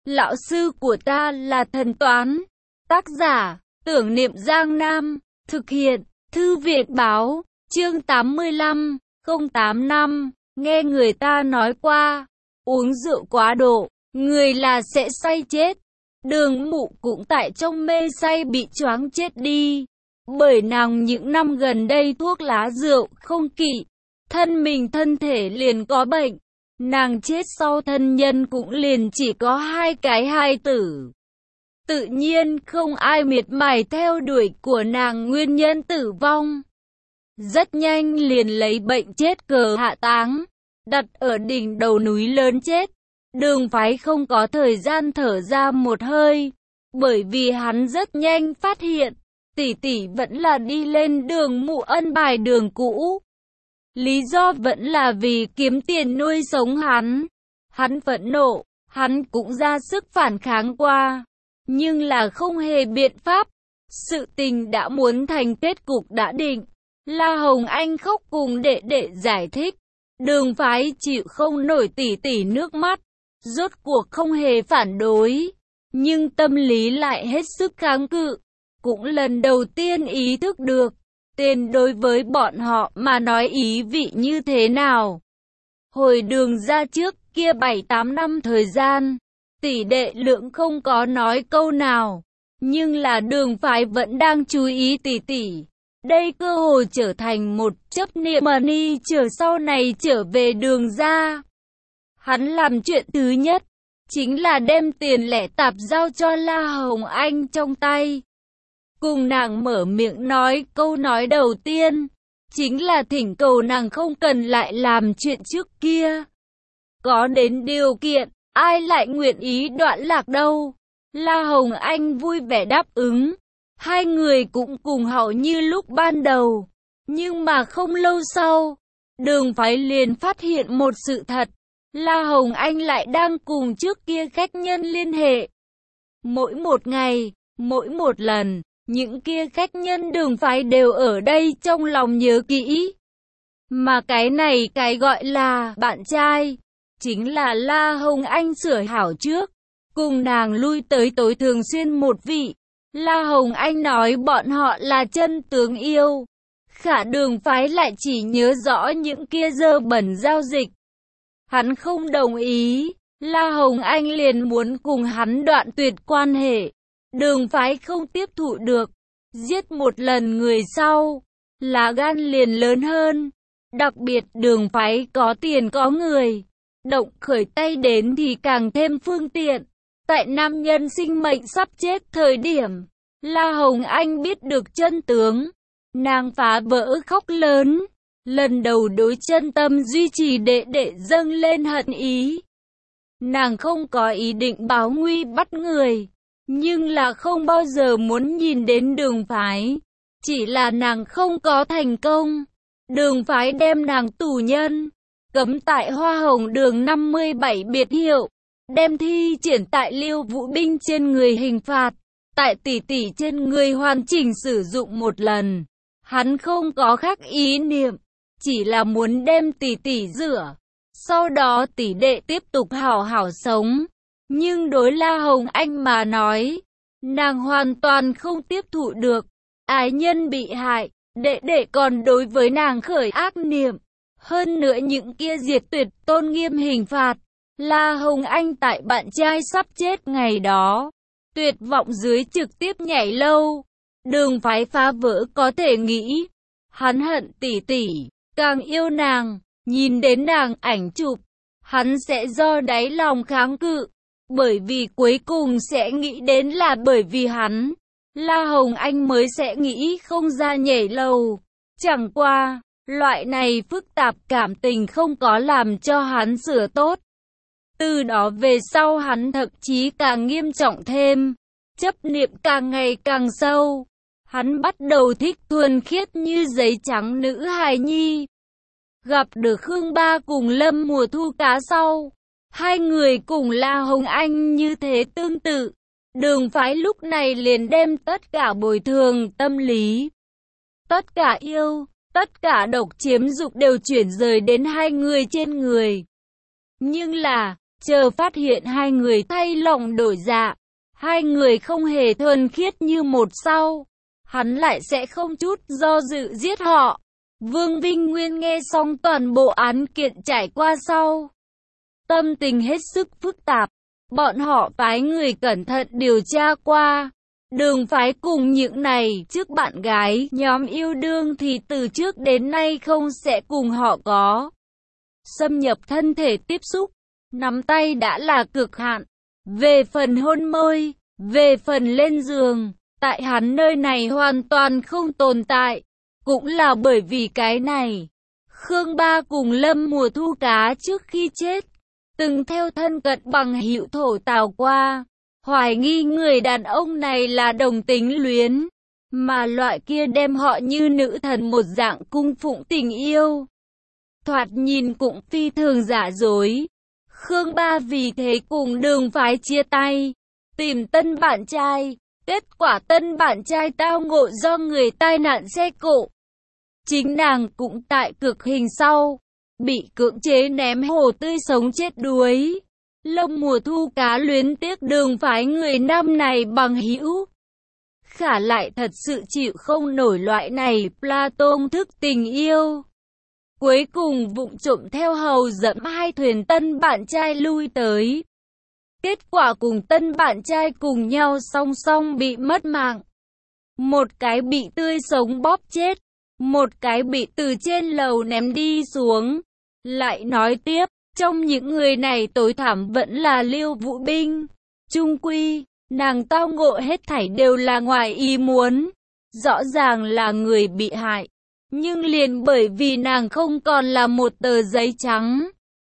Lão sư của ta là thần toán. Tác giả, Tưởng Niệm Giang Nam. Thực hiện, Thư viện báo, chương 85, 085. Nghe người ta nói qua, uống rượu quá độ, người là sẽ say chết. Đường Mụ cũng tại trong mê say bị choáng chết đi. Bởi nàng những năm gần đây thuốc lá rượu không kỵ, thân thể liền có bệnh. Nàng chết sau thân nhân cũng liền chỉ có 2 cái hài tử. Tự nhiên không ai miệt mài theo đuổi của nàng nguyên nhân tử vong. Rất nhanh liền lấy bệnh chết cờ hạ táng, đặt ở đỉnh đầu núi lớn chết. Đường Phái không có thời gian thở ra một hơi, bởi vì hắn rất nhanh phát hiện, tỷ tỷ vẫn là đi lên Đường Mụ ân bài đường cũ. Lý do vẫn là vì kiếm tiền nuôi sống hắn. Hắn phẫn nộ, hắn cũng ra sức phản kháng qua, nhưng là không hề biện pháp. Sự tình đã muốn thành kết cục đã định. La Hồng Anh khóc cùng đệ đệ giải thích. Đường Phái chịu không nổi tỷ tỷ nước mắt, rốt cuộc không hề phản đối, nhưng tâm lý lại hết sức kháng cự. Cũng lần đầu tiên ý thức được, tiền đối với bọn họ mà nói ý vị như thế nào. Hồi Đường ra trước kia 7-8 năm thời gian, tỷ đệ Lượng không có nói câu nào, nhưng là Đường Phái vẫn đang chú ý tỷ tỷ. Đây cơ hội trở thành một chấp niệm money chờ sau này trở về Đường ra. Hắn làm chuyện thứ nhất, chính là đem tiền lẻ tạp giao cho La Hồng Anh trong tay. Cùng nàng mở miệng nói câu nói đầu tiên, chính là thỉnh cầu nàng không cần lại làm chuyện trước kia. Có đến điều kiện, ai lại nguyện ý đoạn lạc đâu. La Hồng Anh vui vẻ đáp ứng. Hai người cũng cùng hầu như lúc ban đầu. Nhưng mà không lâu sau, Đường Phái liền phát hiện một sự thật. La Hồng Anh lại đang cùng trước kia khách nhân liên hệ. Mỗi một ngày, mỗi một lần, những kia khách nhân Đường Phái đều ở đây trong lòng nhớ kỹ. Mà cái này cái gọi là bạn trai, chính là La Hồng Anh sửa hảo trước. Cùng nàng lui tới tối thường xuyên một vị. La Hồng Anh nói bọn họ là chân tướng yêu. Khả Đường Phái lại chỉ nhớ rõ những kia dơ bẩn giao dịch. Hắn không đồng ý, La Hồng Anh liền muốn cùng hắn đoạn tuyệt quan hệ. Đường Phái không tiếp thụ được, giết một lần người sau, lá gan liền lớn hơn. Đặc biệt Đường Phái có tiền có người, động khởi tay đến thì càng thêm phương tiện. Tại nam nhân sinh mệnh sắp chết thời điểm, La Hồng Anh biết được chân tướng, nàng phá vỡ khóc lớn. Lần đầu đối chân tâm duy trì đệ đệ dâng lên hận ý. Nàng không có ý định báo nguy bắt người, nhưng là không bao giờ muốn nhìn đến Đường Phái. Chỉ là nàng không có thành công. Đường Phái đem nàng tù nhân, cấm tại Hoa Hồng Đường 57 biệt hiệu, đem thi triển tại Liêu Vũ Binh trên người hình phạt, tại tỷ tỷ trên người hoàn chỉnh sử dụng một lần. Hắn không có khác ý niệm, chỉ là muốn đem tỷ tỷ rửa, sau đó tỷ đệ tiếp tục hảo hảo sống. Nhưng đối La Hồng Anh mà nói, nàng hoàn toàn không tiếp thụ được. Ái nhân bị hại, đệ đệ còn đối với nàng khởi ác niệm. Hơn nữa những kia diệt tuyệt tôn nghiêm hình phạt. La Hồng Anh tại bạn trai sắp chết ngày đó, tuyệt vọng dưới trực tiếp nhảy lâu. Đường Phái phá vỡ có thể nghĩ, hắn hận tỷ tỷ, càng yêu nàng. Nhìn đến nàng ảnh chụp, hắn sẽ do đáy lòng kháng cự, bởi vì cuối cùng sẽ nghĩ đến là bởi vì hắn, La Hồng Anh mới sẽ nghĩ không ra nhảy lầu. Chẳng qua, loại này phức tạp cảm tình không có làm cho hắn sửa tốt. Từ đó về sau hắn thậm chí càng nghiêm trọng thêm, chấp niệm càng ngày càng sâu. Hắn bắt đầu thích thuần khiết như giấy trắng nữ hài nhi. Gặp được Khương Ba cùng Lâm Mùa Thu cá sau, hai người cùng La Hồng Anh như thế tương tự. Đường Phái lúc này liền đem tất cả bồi thường tâm lý, tất cả yêu, tất cả độc chiếm dục đều chuyển rời đến hai người trên người. Nhưng là, chờ phát hiện hai người thay lòng đổi dạ, hai người không hề thuần khiết như một sau, hắn lại sẽ không chút do dự giết họ. Vương Vinh Nguyên nghe xong toàn bộ án kiện trải qua sau, tâm tình hết sức phức tạp. Bọn họ phái người cẩn thận điều tra qua, Đường Phái cùng những này trước bạn gái nhóm yêu đương thì từ trước đến nay không sẽ cùng họ có xâm nhập thân thể tiếp xúc, nắm tay đã là cực hạn. Về phần hôn môi, về phần lên giường, tại hắn nơi này hoàn toàn không tồn tại. Cũng là bởi vì cái này, Khương Ba cùng Lâm Mùa Thu Cá trước khi chết, từng theo thân cận bằng hữu thổ tào qua, hoài nghi người đàn ông này là đồng tính luyến, mà loại kia đem họ như nữ thần một dạng cung phụng tình yêu. Thoạt nhìn cũng phi thường giả dối. Khương Ba vì thế cùng Đường Phái chia tay, tìm tân bạn trai. Kết quả tân bạn trai tao ngộ do người tai nạn xe cộ. Chính nàng cũng tại cực hình sau, bị cưỡng chế ném hồ tươi sống chết đuối. Lâm Mùa Thu Cá luyến tiếc Đường Phái người nam này bằng hữu, khả lại thật sự chịu không nổi loại này Platon thức tình yêu. Cuối cùng vụng trộm theo hầu dẫm hai thuyền tân bạn trai lui tới. Kết quả cùng tân bạn trai cùng nhau song song bị mất mạng. Một cái bị tươi sống bóp chết, một cái bị từ trên lầu ném đi xuống. Lại nói tiếp, trong những người này tối thảm vẫn là Liêu Vũ Binh. Chung quy, nàng tao ngộ hết thảy đều là ngoài ý muốn. Rõ ràng là người bị hại, nhưng liền bởi vì nàng không còn là một tờ giấy trắng,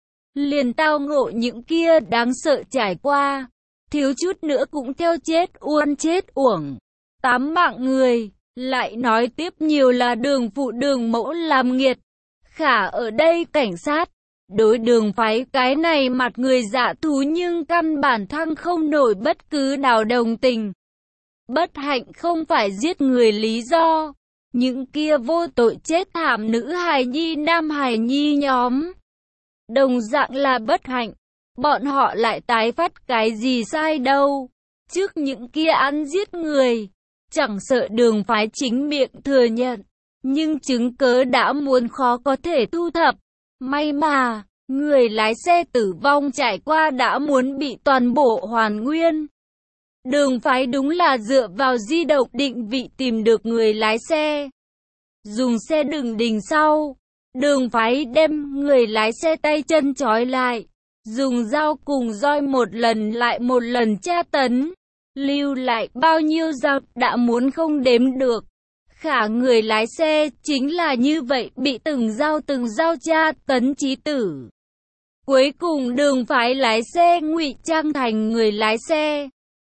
liền tao ngộ những kia đáng sợ trải qua, thiếu chút nữa cũng theo chết uôn chết uổng. 8 mạng người, lại nói tiếp nhiều là Đường phụ Đường mẫu làm nghiệt. Khả ở đây cảnh sát, đối Đường Phái cái này mặt người dạ thú nhưng căn bản thăng không nổi bất cứ nào đồng tình. Bất hạnh không phải giết người lý do, những kia vô tội chết thảm nữ hài nhi nam hài nhi nhóm đồng dạng là bất hạnh. Bọn họ lại tái phát cái gì sai đâu. Trước những kia ăn giết người, chẳng sợ Đường Phái chính miệng thừa nhận, nhưng chứng cớ đã muốn khó có thể thu thập. May mà, người lái xe tử vong trải qua đã muốn bị toàn bộ hoàn nguyên. Đường Phái đúng là dựa vào di động định vị tìm được người lái xe. Dùng xe đừng đình sau, Đường Phái đem người lái xe tay chân trói lại, dùng dao cùng roi một lần lại một lần tra tấn, lưu lại bao nhiêu dao đã muốn không đếm được. Khả người lái xe chính là như vậy bị từng dao tra tấn chí tử. Cuối cùng Đường Phái lái xe ngụy trang thành người lái xe,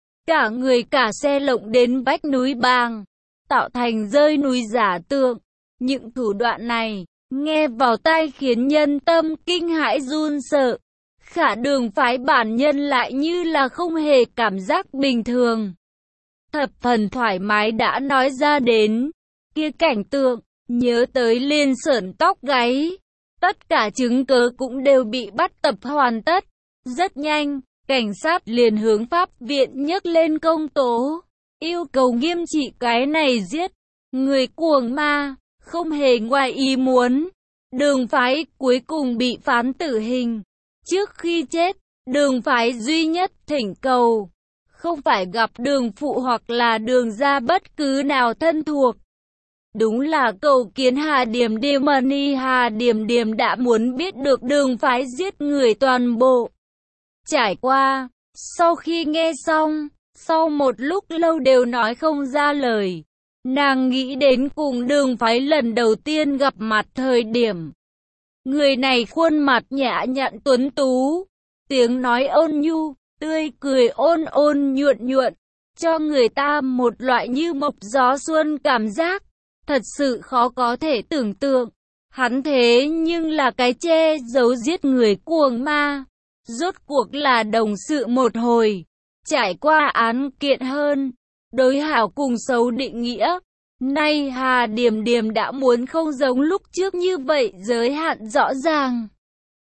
cả người cả xe lộng đến vách núi bàng, tạo thành rơi núi giả tượng. Những thủ đoạn này, nghe vào tai khiến nhân tâm kinh hãi run sợ. Khả Đường Phái bản nhân lại như là không hề cảm giác bình thường. Thập phần thoải mái đã nói ra đến. Kia cảnh tượng, nhớ tới liền sởn tóc gáy. Tất cả chứng cớ cũng đều bị bắt tập hoàn tất. Rất nhanh, cảnh sát liền hướng pháp viện nhấc lên công tố, yêu cầu nghiêm trị cái này giết người cuồng ma, không hề ngoài ý muốn. Đường Phái cuối cùng bị phán tử hình. Trước khi chết, Đường Phái duy nhất thỉnh cầu, không phải gặp Đường phụ hoặc là Đường gia bất cứ nào thân thuộc. Đúng là cầu kiến Hà Điềm Điềm Mani. Hà Điềm Điềm đã muốn biết được Đường Phái giết người toàn bộ trải qua. Sau khi nghe xong, sau một lúc lâu đều nói không ra lời. Nàng nghĩ đến cùng Đường Phái lần đầu tiên gặp mặt thời điểm, người này khuôn mặt nhã nhặn tuấn tú, tiếng nói ôn nhu, tươi cười ôn ôn nhuận nhuận, cho người ta một loại như mộc gió xuân cảm giác. Thật sự khó có thể tưởng tượng, hắn thế nhưng là cái che giấu giết người cuồng ma. Rốt cuộc là đồng sự một hồi, trải qua án kiện hơn, đối hảo cùng xấu định nghĩa. Nay Hà Điềm Điềm đã muốn không giống lúc trước như vậy giới hạn rõ ràng.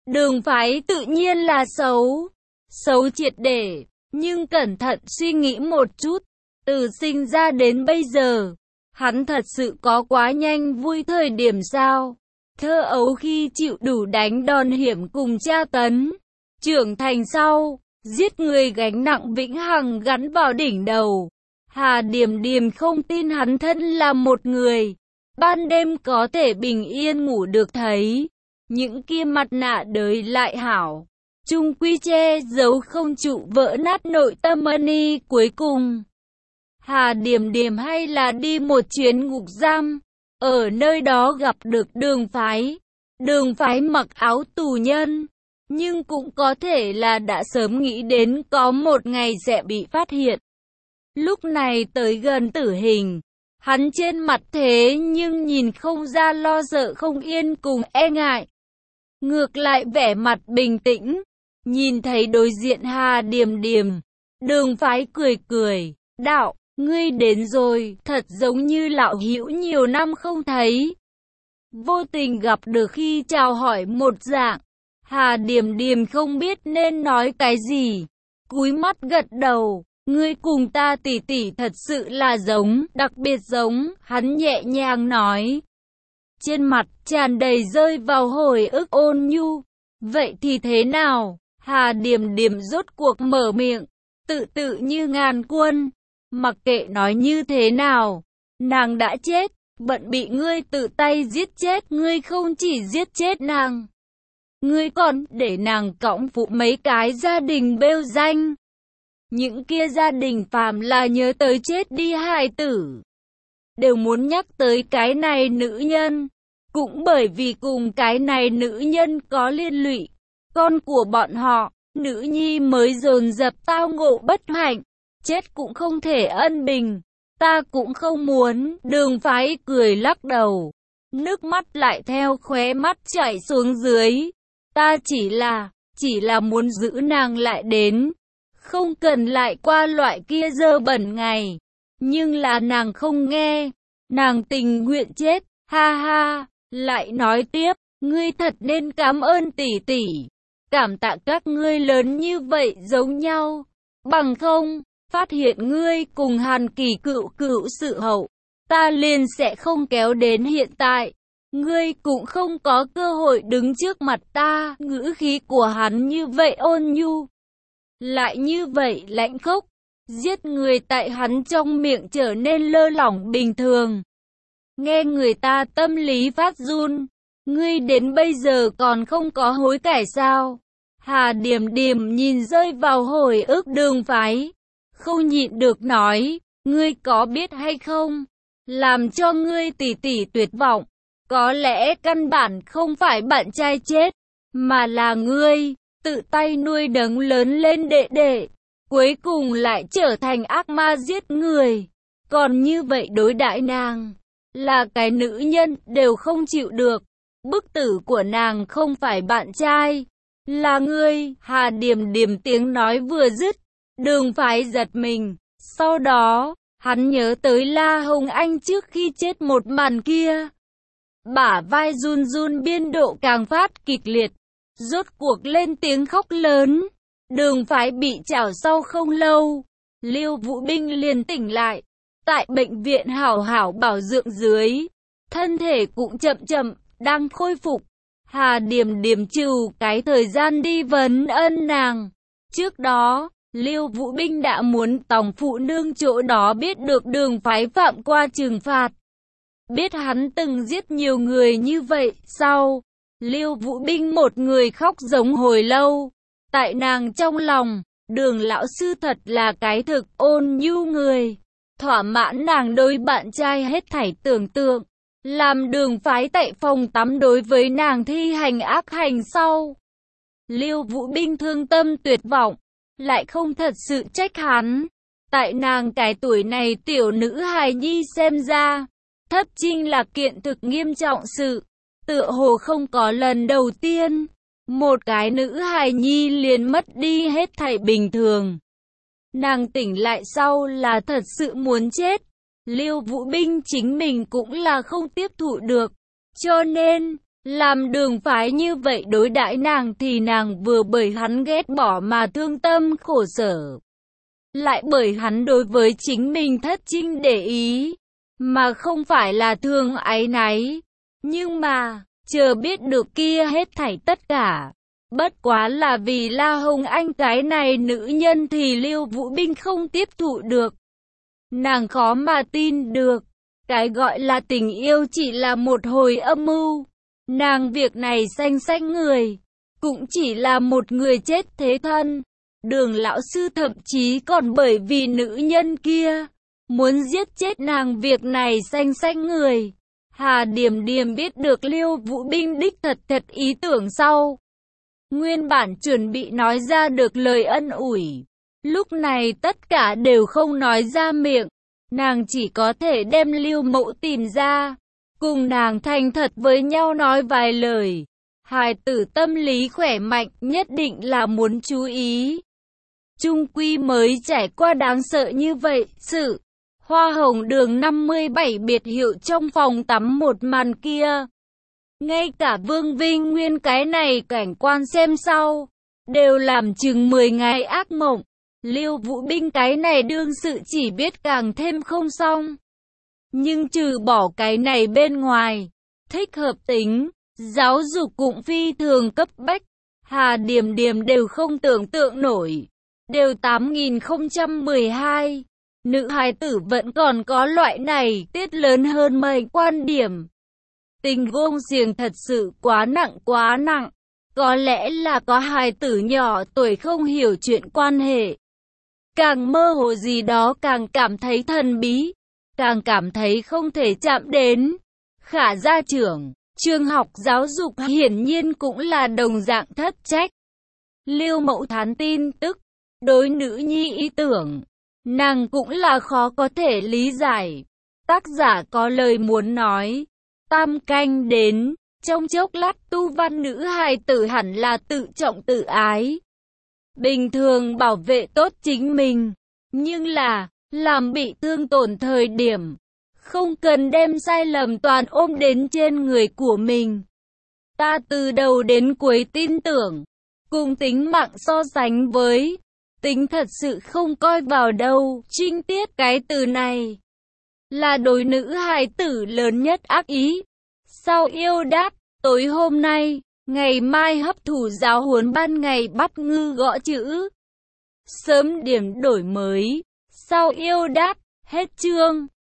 Đường phái tự nhiên là xấu. Xấu triệt để, nhưng cẩn thận suy nghĩ một chút. Từ sinh ra đến bây giờ, hắn thật sự có quá nhanh vui thời điểm sao? Thơ ấu khi chịu đủ đánh đòn hiểm cùng tra tấn. Trưởng thành sau, giết người gánh nặng vĩnh hằng gắn vào đỉnh đầu. Hà Điềm Điềm không tin hắn thân là một người. Ban đêm có thể bình yên ngủ được thấy. Những kia mặt nạ đời lại hảo. Chung quy che giấu không trụ vỡ nát nội tâm Ân cuối cùng. Hà Điềm Điềm hay là đi một chuyến ngục giam. Ở nơi đó gặp được Đường phái. Đường phái mặc áo tù nhân. Nhưng cũng có thể là đã sớm nghĩ đến có một ngày sẽ bị phát hiện. Lúc này tới gần tử hình. Hắn trên mặt thế nhưng nhìn không ra lo sợ không yên cùng e ngại. Ngược lại vẻ mặt bình tĩnh. Nhìn thấy đối diện Hà Điềm Điềm. Đường phái cười cười. Đạo, ngươi đến rồi, thật giống như lão hữu nhiều năm không thấy. Vô tình gặp được khi chào hỏi một dạng. Hà Điềm Điềm không biết nên nói cái gì. Cúi mắt gật đầu. Ngươi cùng ta tỷ tỷ thật sự là giống, đặc biệt giống, hắn nhẹ nhàng nói. Trên mặt tràn đầy rơi vào hồi ức ôn nhu. Vậy thì thế nào? Hà Điềm Điềm rốt cuộc mở miệng, tự tự như ngàn quân. Mặc kệ nói như thế nào, nàng đã chết, bận bị ngươi tự tay giết chết. Ngươi không chỉ giết chết nàng, ngươi còn để nàng cõng phụ mấy cái gia đình bêu danh. Những kia gia đình phàm là nhớ tới chết đi hài tử, đều muốn nhắc tới cái này nữ nhân. Cũng bởi vì cùng cái này nữ nhân có liên lụy, con của bọn họ, nữ nhi mới dồn dập tao ngộ bất hạnh. Chết cũng không thể ân bình. Ta cũng không muốn. Đường phái cười lắc đầu. Nước mắt lại theo khóe mắt chảy xuống dưới. Ta chỉ là muốn giữ nàng lại đến. Không cần lại qua loại kia dơ bẩn ngày. Nhưng là nàng không nghe. Nàng tình nguyện chết. Ha ha. Lại nói tiếp. Ngươi thật nên cảm ơn tỷ tỷ. Cảm tạ các ngươi lớn như vậy giống nhau. Bằng không, phát hiện ngươi cùng Hàn Kỳ cựu sự hậu, ta liền sẽ không kéo đến hiện tại. Ngươi cũng không có cơ hội đứng trước mặt ta. Ngữ khí của hắn như vậy ôn nhu, lại như vậy lãnh khốc. Giết người tại hắn trong miệng trở nên lơ lỏng bình thường. Nghe người ta tâm lý phát run. Ngươi đến bây giờ còn không có hối cải sao? Hà Điềm Điềm nhìn rơi vào hồi ức Đường phái, không nhịn được nói, ngươi có biết hay không? Làm cho ngươi tỷ tỷ tuyệt vọng, có lẽ căn bản không phải bạn trai chết, mà là ngươi, tự tay nuôi nấng lớn lên đệ đệ, cuối cùng lại trở thành ác ma giết người. Còn như vậy đối đãi nàng, là cái nữ nhân đều không chịu được. Bức tử của nàng không phải bạn trai, là ngươi. Hà Điềm Điềm tiếng nói vừa dứt, Đường phái giật mình. Sau đó, hắn nhớ tới La Hồng Anh trước khi chết một màn kia. Bả vai run run biên độ càng phát kịch liệt. Rốt cuộc lên tiếng khóc lớn. Đường phái bị chảo sau không lâu, Liêu Vũ Binh liền tỉnh lại. Tại bệnh viện hảo hảo bảo dưỡng dưới, thân thể cũng chậm chậm đang khôi phục. Hà Điềm Điềm trừ cái thời gian đi vấn ân nàng. Trước đó, Liêu Vũ Binh đã muốn tòng phụ nương chỗ đó biết được Đường phái phạm qua trừng phạt. Biết hắn từng giết nhiều người như vậy, sau, Liêu Vũ Binh một người khóc giống hồi lâu. Tại nàng trong lòng, Đường lão sư thật là cái thực ôn nhu người, thỏa mãn nàng đối bạn trai hết thảy tưởng tượng. Làm Đường phái tại phòng tắm đối với nàng thi hành ác hành sau, Liêu Vũ Binh thương tâm tuyệt vọng, lại không thật sự trách hắn. Tại nàng cái tuổi này tiểu nữ hài nhi xem ra, thất trinh là kiện thực nghiêm trọng sự. Tựa hồ không có lần đầu tiên, một cái nữ hài nhi liền mất đi hết thảy bình thường. Nàng tỉnh lại sau là thật sự muốn chết. Liêu Vũ Binh chính mình cũng là không tiếp thụ được. Cho nên, Làm đường phái như vậy đối đãi nàng thì nàng vừa bởi hắn ghét bỏ mà thương tâm khổ sở, lại bởi hắn đối với chính mình thất trinh để ý, mà không phải là thương áy náy. Nhưng mà, chờ biết được kia hết thảy tất cả, bất quá là vì La Hồng Anh cái này nữ nhân thì Lưu Vũ Binh không tiếp thụ được. Nàng khó mà tin được, cái gọi là tình yêu chỉ là một hồi âm mưu. Nàng việc này sanh người, cũng chỉ là một người chết thế thân. Đường lão sư thậm chí còn bởi vì nữ nhân kia, muốn giết chết nàng việc này sanh người. Hà Điềm Điềm biết được Lưu Vũ Binh đích thật ý tưởng sau. Nguyên bản chuẩn bị nói ra được lời ân ủi. Lúc này tất cả đều không nói ra miệng. Nàng chỉ có thể đem Lưu Mẫu tìm ra, cùng nàng thành thật với nhau nói vài lời. Hài tử tâm lý khỏe mạnh nhất định là muốn chú ý. Trung quy mới trải qua đáng sợ như vậy, sự Hoa Hồng Đường 57 biệt hiệu trong phòng tắm một màn kia. Ngay cả Vương Vinh Nguyên cái này cảnh quan xem sau, đều làm chừng 10 ngày ác mộng. Lưu Vũ Binh cái này đương sự chỉ biết càng thêm không xong. Nhưng trừ bỏ cái này bên ngoài, thích hợp tính, giáo dục cũng phi thường cấp bách. Hà Điềm Điềm đều không tưởng tượng nổi. Đều 8012. Nữ hài tử vẫn còn có loại này tiết lớn hơn mây quan điểm. Tình gông xiềng thật sự quá nặng. Có lẽ là có hài tử nhỏ tuổi không hiểu chuyện quan hệ. Càng mơ hồ gì đó càng cảm thấy thần bí, càng cảm thấy không thể chạm đến. Khả gia trưởng, trường học giáo dục hiển nhiên cũng là đồng dạng thất trách. Lưu Mẫu thán tin tức, đối nữ nhi ý tưởng, nàng cũng là khó có thể lý giải. Tác giả có lời muốn nói, tam canh đến, trong chốc lát tu văn nữ hài tử hẳn là tự trọng tự ái. Bình thường bảo vệ tốt chính mình, nhưng là, làm bị thương tổn thời điểm, không cần đem sai lầm toàn ôm đến trên người của mình. Ta từ đầu đến cuối tin tưởng, cùng tính mạng so sánh với, tính thật sự không coi vào đâu. Trinh tiết cái từ này, là đối nữ hài tử lớn nhất ác ý. Sau yêu đát, tối hôm nay, ngày mai hấp thụ giáo huấn ban ngày bắt ngư gõ chữ. Sớm điểm đổi mới. Sau yêu đát, hết chương.